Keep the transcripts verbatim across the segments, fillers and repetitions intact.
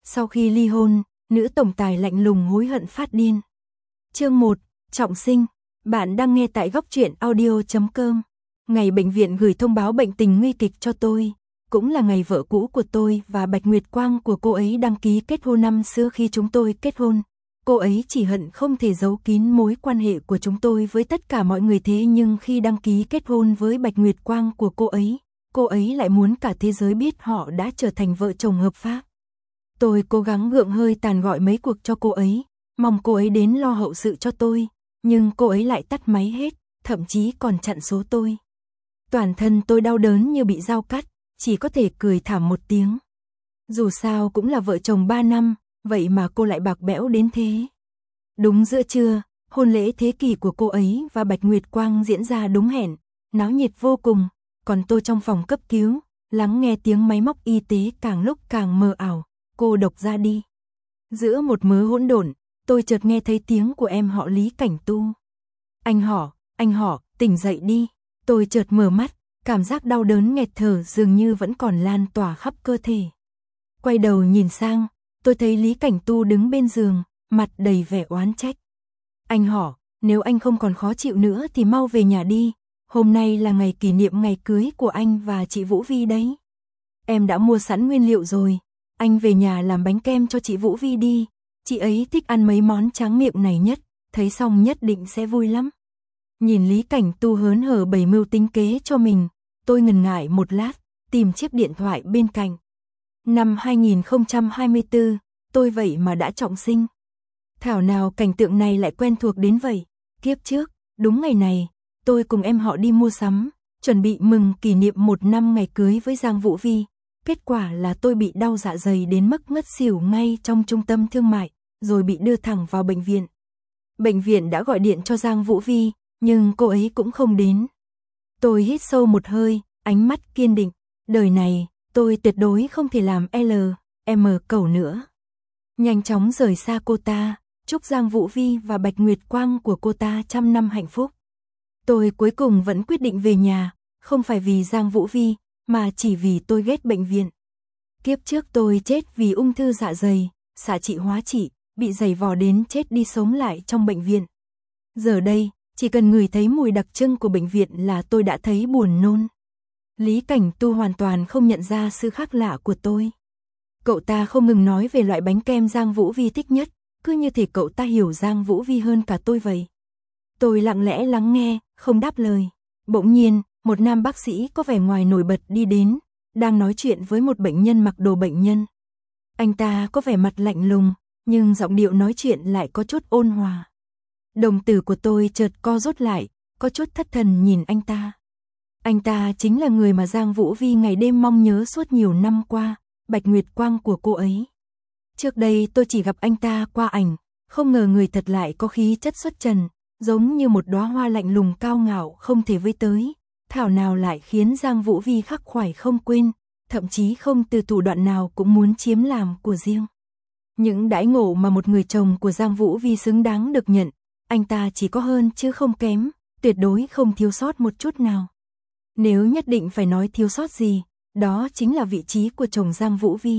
Sau khi ly hôn, nữ tổng tài lạnh lùng hối hận phát điên. Chương một, trọng sinh. Bạn đang nghe tại góc truyện audio chấm com. Ngày bệnh viện gửi thông báo bệnh tình nguy kịch cho tôi, cũng là ngày vợ cũ của tôi và Bạch Nguyệt Quang của cô ấy đăng ký kết hôn năm xưa khi chúng tôi kết hôn. Cô ấy chỉ hận không thể giấu kín mối quan hệ của chúng tôi với tất cả mọi người, thế nhưng khi đăng ký kết hôn với Bạch Nguyệt Quang của cô ấy, cô ấy lại muốn cả thế giới biết họ đã trở thành vợ chồng hợp pháp. Tôi cố gắng gượng hơi tàn gọi mấy cuộc cho cô ấy, mong cô ấy đến lo hậu sự cho tôi, nhưng cô ấy lại tắt máy hết, thậm chí còn chặn số tôi. Toàn thân tôi đau đớn như bị dao cắt, chỉ có thể cười thảm một tiếng. Dù sao cũng là vợ chồng ba năm, vậy mà cô lại bạc bẽo đến thế. Đúng giữa trưa, hôn lễ thế kỷ của cô ấy và Bạch Nguyệt Quang diễn ra đúng hẹn, náo nhiệt vô cùng, còn tôi trong phòng cấp cứu, lắng nghe tiếng máy móc y tế càng lúc càng mờ ảo, cô độc ra đi. Giữa một mớ hỗn độn, tôi chợt nghe thấy tiếng của em họ Lý Cảnh Tu. Anh họ, anh họ, tỉnh dậy đi. Tôi chợt mở mắt, cảm giác đau đớn nghẹt thở dường như vẫn còn lan tỏa khắp cơ thể. Quay đầu nhìn sang, tôi thấy Lý Cảnh Tu đứng bên giường, mặt đầy vẻ oán trách. Anh họ, nếu anh không còn khó chịu nữa thì mau về nhà đi, hôm nay là ngày kỷ niệm ngày cưới của anh và chị Vũ Vi đấy. Em đã mua sẵn nguyên liệu rồi, anh về nhà làm bánh kem cho chị Vũ Vi đi, chị ấy thích ăn mấy món tráng miệng này nhất, thấy xong nhất định sẽ vui lắm. Nhìn Lý Cảnh Tu hớn hở bày mưu tính kế cho mình, tôi ngần ngại một lát, tìm chiếc điện thoại bên cạnh. Năm hai nghìn không trăm hai mươi tư, tôi vậy mà đã trọng sinh. Thảo nào cảnh tượng này lại quen thuộc đến vậy. Kiếp trước, đúng ngày này, tôi cùng em họ đi mua sắm, chuẩn bị mừng kỷ niệm một năm ngày cưới với Giang Vũ Vi. Kết quả là tôi bị đau dạ dày đến mức ngất xỉu ngay trong trung tâm thương mại, rồi bị đưa thẳng vào bệnh viện. Bệnh viện đã gọi điện cho Giang Vũ Vi, nhưng cô ấy cũng không đến. Tôi hít sâu một hơi, ánh mắt kiên định. Đời này, tôi tuyệt đối không thể làm L, M cẩu nữa. Nhanh chóng rời xa cô ta, chúc Giang Vũ Vi và Bạch Nguyệt Quang của cô ta trăm năm hạnh phúc. Tôi cuối cùng vẫn quyết định về nhà, không phải vì Giang Vũ Vi, mà chỉ vì tôi ghét bệnh viện. Kiếp trước tôi chết vì ung thư dạ dày, xạ trị hóa trị, bị giày vò đến chết đi sống lại trong bệnh viện. Giờ đây, chỉ cần ngửi thấy mùi đặc trưng của bệnh viện là tôi đã thấy buồn nôn. Lý Cảnh Tu hoàn toàn không nhận ra sự khác lạ của tôi. Cậu ta không ngừng nói về loại bánh kem Giang Vũ Vi thích nhất, cứ như thể cậu ta hiểu Giang Vũ Vi hơn cả tôi vậy. Tôi lặng lẽ lắng nghe, không đáp lời. Bỗng nhiên, một nam bác sĩ có vẻ ngoài nổi bật đi đến, đang nói chuyện với một bệnh nhân mặc đồ bệnh nhân. Anh ta có vẻ mặt lạnh lùng, nhưng giọng điệu nói chuyện lại có chút ôn hòa. Đồng tử của tôi chợt co rút lại, có chút thất thần nhìn anh ta. Anh ta chính là người mà Giang Vũ Vi ngày đêm mong nhớ suốt nhiều năm qua, Bạch Nguyệt Quang của cô ấy. Trước đây tôi chỉ gặp anh ta qua ảnh, không ngờ người thật lại có khí chất xuất trần, giống như một đóa hoa lạnh lùng cao ngạo không thể với tới. Thảo nào lại khiến Giang Vũ Vi khắc khoải không quên, thậm chí không từ thủ đoạn nào cũng muốn chiếm làm của riêng. Những đãi ngộ mà một người chồng của Giang Vũ Vi xứng đáng được nhận, anh ta chỉ có hơn chứ không kém, tuyệt đối không thiếu sót một chút nào. Nếu nhất định phải nói thiếu sót gì, đó chính là vị trí của chồng Giang Vũ Vi.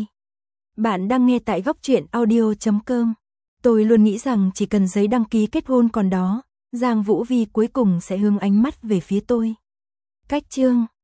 Bạn đang nghe tại góc truyện audio chấm com. Tôi luôn nghĩ rằng chỉ cần giấy đăng ký kết hôn còn đó, Giang Vũ Vi cuối cùng sẽ hướng ánh mắt về phía tôi. Cách chương